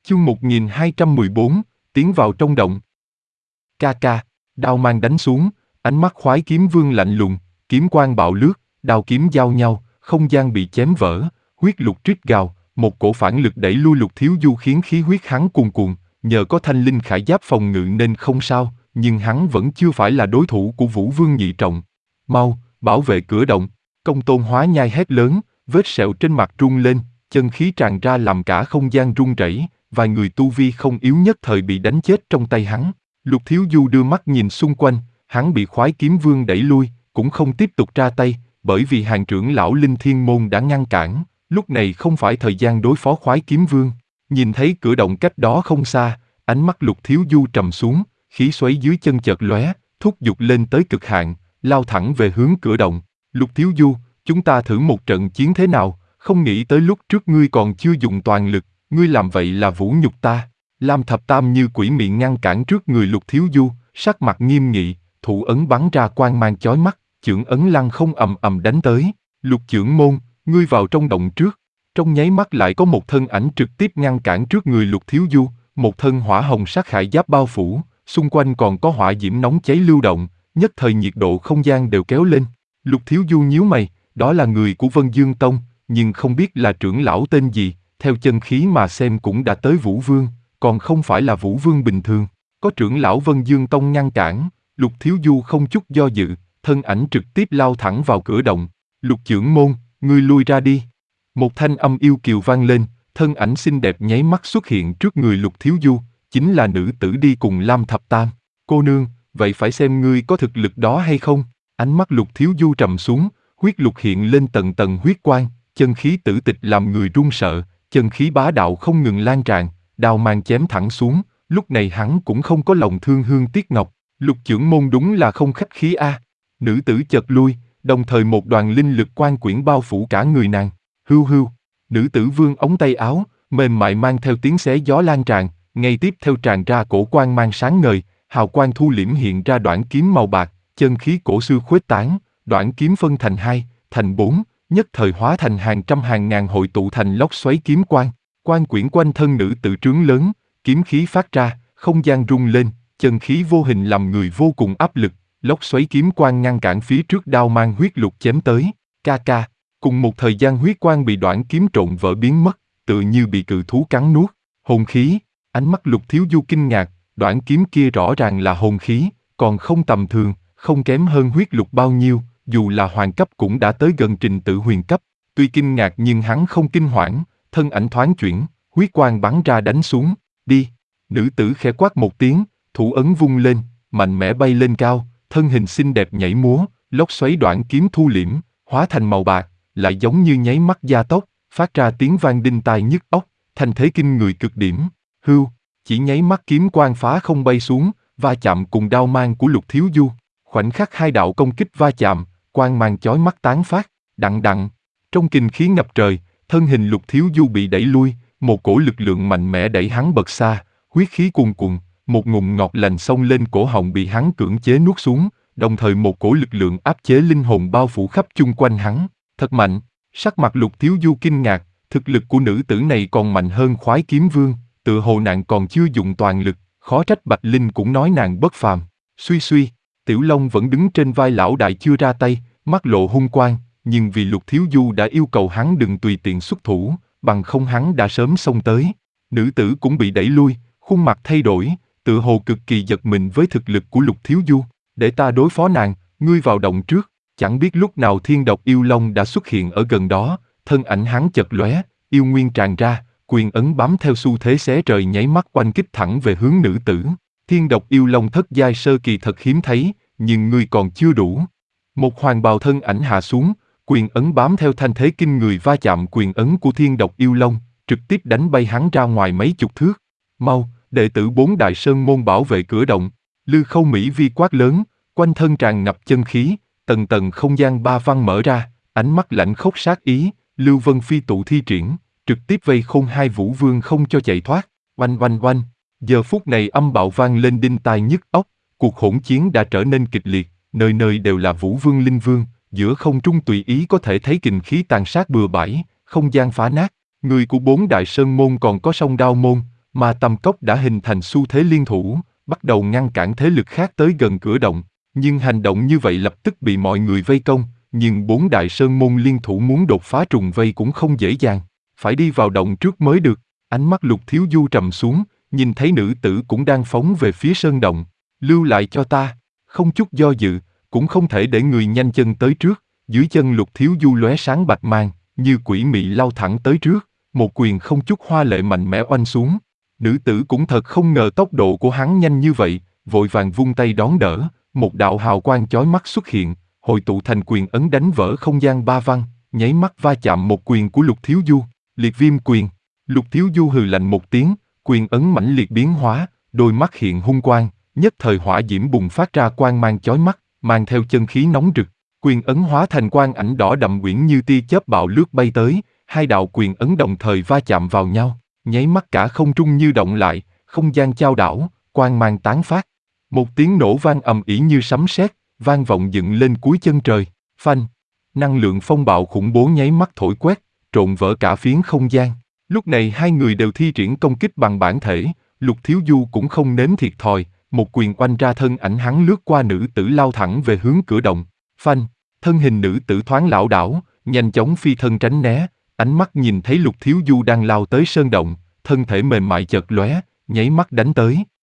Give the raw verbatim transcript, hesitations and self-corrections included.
Chương một nghìn hai trăm mười bốn, tiến vào trong động. Ca ca, đao mang đánh xuống, ánh mắt khoái kiếm vương lạnh lùng, kiếm quang bạo lướt, đao kiếm giao nhau, không gian bị chém vỡ, huyết lục trích gào, một cổ phản lực đẩy lui Lục Thiếu Du khiến khí huyết hắn cuồn cuộn, nhờ có thanh linh khải giáp phòng ngự nên không sao, nhưng hắn vẫn chưa phải là đối thủ của Vũ Vương nhị trọng. Mau, bảo vệ cửa động, Công Tôn Hóa Nhai hét lớn, vết sẹo trên mặt rung lên, chân khí tràn ra làm cả không gian rung rẩy, vài người tu vi không yếu nhất thời bị đánh chết trong tay hắn. Lục Thiếu Du đưa mắt nhìn xung quanh, hắn bị khoái kiếm vương đẩy lui, cũng không tiếp tục ra tay, bởi vì hàng trưởng lão Linh Thiên Môn đã ngăn cản, lúc này không phải thời gian đối phó khoái kiếm vương. Nhìn thấy cửa động cách đó không xa, ánh mắt Lục Thiếu Du trầm xuống, khí xoáy dưới chân chợt lóe, thúc giục lên tới cực hạn, lao thẳng về hướng cửa động. Lục Thiếu Du, chúng ta thử một trận chiến thế nào, không nghĩ tới lúc trước ngươi còn chưa dùng toàn lực, ngươi làm vậy là vũ nhục ta. Lam Thập Tam như quỷ mị ngăn cản trước người Lục Thiếu Du, sắc mặt nghiêm nghị, thủ ấn bắn ra quang mang chói mắt, chưởng ấn lăng không ầm ầm đánh tới. Lục Chưởng Môn, ngươi vào trong động trước. Trong nháy mắt lại có một thân ảnh trực tiếp ngăn cản trước người Lục Thiếu Du, một thân hỏa hồng sắc khải giáp bao phủ, xung quanh còn có hỏa diễm nóng cháy lưu động, nhất thời nhiệt độ không gian đều kéo lên. Lục Thiếu Du nhíu mày, đó là người của Vân Dương Tông, nhưng không biết là trưởng lão tên gì, theo chân khí mà xem cũng đã tới Vũ Vương, còn không phải là Vũ Vương bình thường. Có trưởng lão Vân Dương Tông ngăn cản, Lục Thiếu Du không chút do dự, thân ảnh trực tiếp lao thẳng vào cửa động. Lục Chưởng Môn, ngươi lui ra đi. Một thanh âm yêu kiều vang lên, thân ảnh xinh đẹp nháy mắt xuất hiện trước người Lục Thiếu Du, chính là nữ tử đi cùng Lam Thập Tam. Cô nương, vậy phải xem ngươi có thực lực đó hay không. Ánh mắt Lục Thiếu Du trầm xuống, huyết lục hiện lên tầng tầng huyết quang, chân khí tử tịch làm người run sợ, chân khí bá đạo không ngừng lan tràn, đao mang chém thẳng xuống. Lúc này hắn cũng không có lòng thương Hương Tiếc Ngọc. Lục Chưởng Môn đúng là không khách khí a. À. Nữ tử chợt lui, đồng thời một đoàn linh lực quan quyển bao phủ cả người nàng. Hưu hưu, nữ tử vươn ống tay áo, mềm mại mang theo tiếng xé gió lan tràn, ngay tiếp theo tràn ra cổ quang mang sáng ngời, hào quang thu liễm hiện ra đoạn kiếm màu bạc, chân khí cổ xưa khuếch tán, đoạn kiếm phân thành hai, thành bốn, nhất thời hóa thành hàng trăm hàng ngàn hội tụ thành lốc xoáy kiếm quang. Quang quyển quanh thân nữ tự trướng lớn, kiếm khí phát ra, không gian rung lên, chân khí vô hình làm người vô cùng áp lực, lốc xoáy kiếm quang ngăn cản phía trước đao mang huyết lục chém tới. Ca ca, cùng một thời gian huyết quang bị đoạn kiếm trộn vỡ biến mất, tự như bị cự thú cắn nuốt. Hồn khí, ánh mắt Lục Thiếu Du kinh ngạc, đoạn kiếm kia rõ ràng là hồn khí, còn không tầm thường, không kém hơn huyết lục bao nhiêu, dù là hoàng cấp cũng đã tới gần trình tự huyền cấp. Tuy kinh ngạc nhưng hắn không kinh hoảng, thân ảnh thoáng chuyển, huyết quang bắn ra đánh xuống. Đi. Nữ tử khẽ quát một tiếng, thủ ấn vung lên, mạnh mẽ bay lên cao, thân hình xinh đẹp nhảy múa, lốc xoáy đoạn kiếm thu liễm, hóa thành màu bạc, lại giống như nháy mắt gia tốc, phát ra tiếng vang đinh tai nhức óc, thanh thế kinh người cực điểm. Hưu, chỉ nháy mắt kiếm quang phá không bay xuống, va chạm cùng đao mang của Lục Thiếu Du. Khoảnh khắc hai đạo công kích va chạm, quang mang chói mắt tán phát, đặng đặng. Trong kinh khí ngập trời, thân hình Lục Thiếu Du bị đẩy lui, một cổ lực lượng mạnh mẽ đẩy hắn bật xa, huyết khí cuồn cuộn, một ngụm ngọt lành xông lên cổ họng bị hắn cưỡng chế nuốt xuống, đồng thời một cổ lực lượng áp chế linh hồn bao phủ khắp chung quanh hắn. Thật mạnh. Sắc mặt Lục Thiếu Du kinh ngạc, thực lực của nữ tử này còn mạnh hơn khoái kiếm vương, tựa hồ nàng còn chưa dùng toàn lực, khó trách Bạch Linh cũng nói nàng bất phàm. Suy suy, Tiểu Long vẫn đứng trên vai lão đại chưa ra tay, mắt lộ hung quang, nhưng vì Lục Thiếu Du đã yêu cầu hắn đừng tùy tiện xuất thủ, bằng không hắn đã sớm xông tới. Nữ tử cũng bị đẩy lui, khuôn mặt thay đổi, tựa hồ cực kỳ giật mình với thực lực của Lục Thiếu Du. Để ta đối phó nàng, ngươi vào động trước. Chẳng biết lúc nào Thiên Độc Yêu Long đã xuất hiện ở gần đó, thân ảnh hắn chật lóe, yêu nguyên tràn ra, quyền ấn bám theo xu thế xé trời nháy mắt oanh kích thẳng về hướng nữ tử. Thiên Độc Yêu Long thất giai sơ kỳ thật hiếm thấy, nhưng ngươi còn chưa đủ. Một hoàng bào thân ảnh hạ xuống, quyền ấn bám theo thanh thế kinh người va chạm quyền ấn của Thiên Độc Yêu Long, trực tiếp đánh bay hắn ra ngoài mấy chục thước. Mau, đệ tử bốn đại sơn môn bảo vệ cửa động. Lư Khâu Mỹ Vi quát lớn, quanh thân tràn ngập chân khí, tầng tầng không gian ba văn mở ra, ánh mắt lạnh khốc sát ý, Lưu Vân Phi tụ thi triển, trực tiếp vây khôn hai Vũ Vương không cho chạy thoát. Oanh oanh oanh, giờ phút này âm bạo vang lên đinh tai nhức óc, cuộc hỗn chiến đã trở nên kịch liệt, nơi nơi đều là Vũ Vương Linh Vương, giữa không trung tùy ý có thể thấy kình khí tàn sát bừa bãi, không gian phá nát. Người của bốn đại sơn môn còn có Song Đao môn, mà tầm cốc đã hình thành xu thế liên thủ, bắt đầu ngăn cản thế lực khác tới gần cửa động. Nhưng hành động như vậy lập tức bị mọi người vây công, nhưng bốn đại sơn môn liên thủ muốn đột phá trùng vây cũng không dễ dàng, phải đi vào động trước mới được. Ánh mắt Lục Thiếu Du trầm xuống, nhìn thấy nữ tử cũng đang phóng về phía sơn động. Lưu lại cho ta, không chút do dự, cũng không thể để người nhanh chân tới trước. Dưới chân Lục Thiếu Du lóe sáng bạch mang, như quỷ mị lao thẳng tới trước, một quyền không chút hoa lệ mạnh mẽ oanh xuống. Nữ tử cũng thật không ngờ tốc độ của hắn nhanh như vậy, vội vàng vung tay đón đỡ, một đạo hào quang chói mắt xuất hiện, hội tụ thành quyền ấn đánh vỡ không gian ba văn, nháy mắt va chạm một quyền của Lục Thiếu Du, liệt viêm quyền. Lục Thiếu Du hừ lạnh một tiếng, quyền ấn mãnh liệt biến hóa, đôi mắt hiện hung quang, nhất thời hỏa diễm bùng phát ra quang mang chói mắt, mang theo chân khí nóng rực. Quyền ấn hóa thành quang ảnh đỏ đậm uyển như tia chớp bạo lướt bay tới, hai đạo quyền ấn đồng thời va chạm vào nhau, nháy mắt cả không trung như động lại, không gian chao đảo, quang mang tán phát. Một tiếng nổ vang ầm ĩ như sấm sét, vang vọng dựng lên cuối chân trời. Phanh! Năng lượng phong bạo khủng bố nháy mắt thổi quét, trộn vỡ cả phiến không gian. Lúc này hai người đều thi triển công kích bằng bản thể, Lục Thiếu Du cũng không nếm thiệt thòi, một quyền oanh ra thân ảnh hắn lướt qua nữ tử lao thẳng về hướng cửa động. Phanh! Thân hình nữ tử thoáng lảo đảo, nhanh chóng phi thân tránh né, ánh mắt nhìn thấy Lục Thiếu Du đang lao tới sơn động, thân thể mềm mại chợt lóe, nháy mắt đánh tới.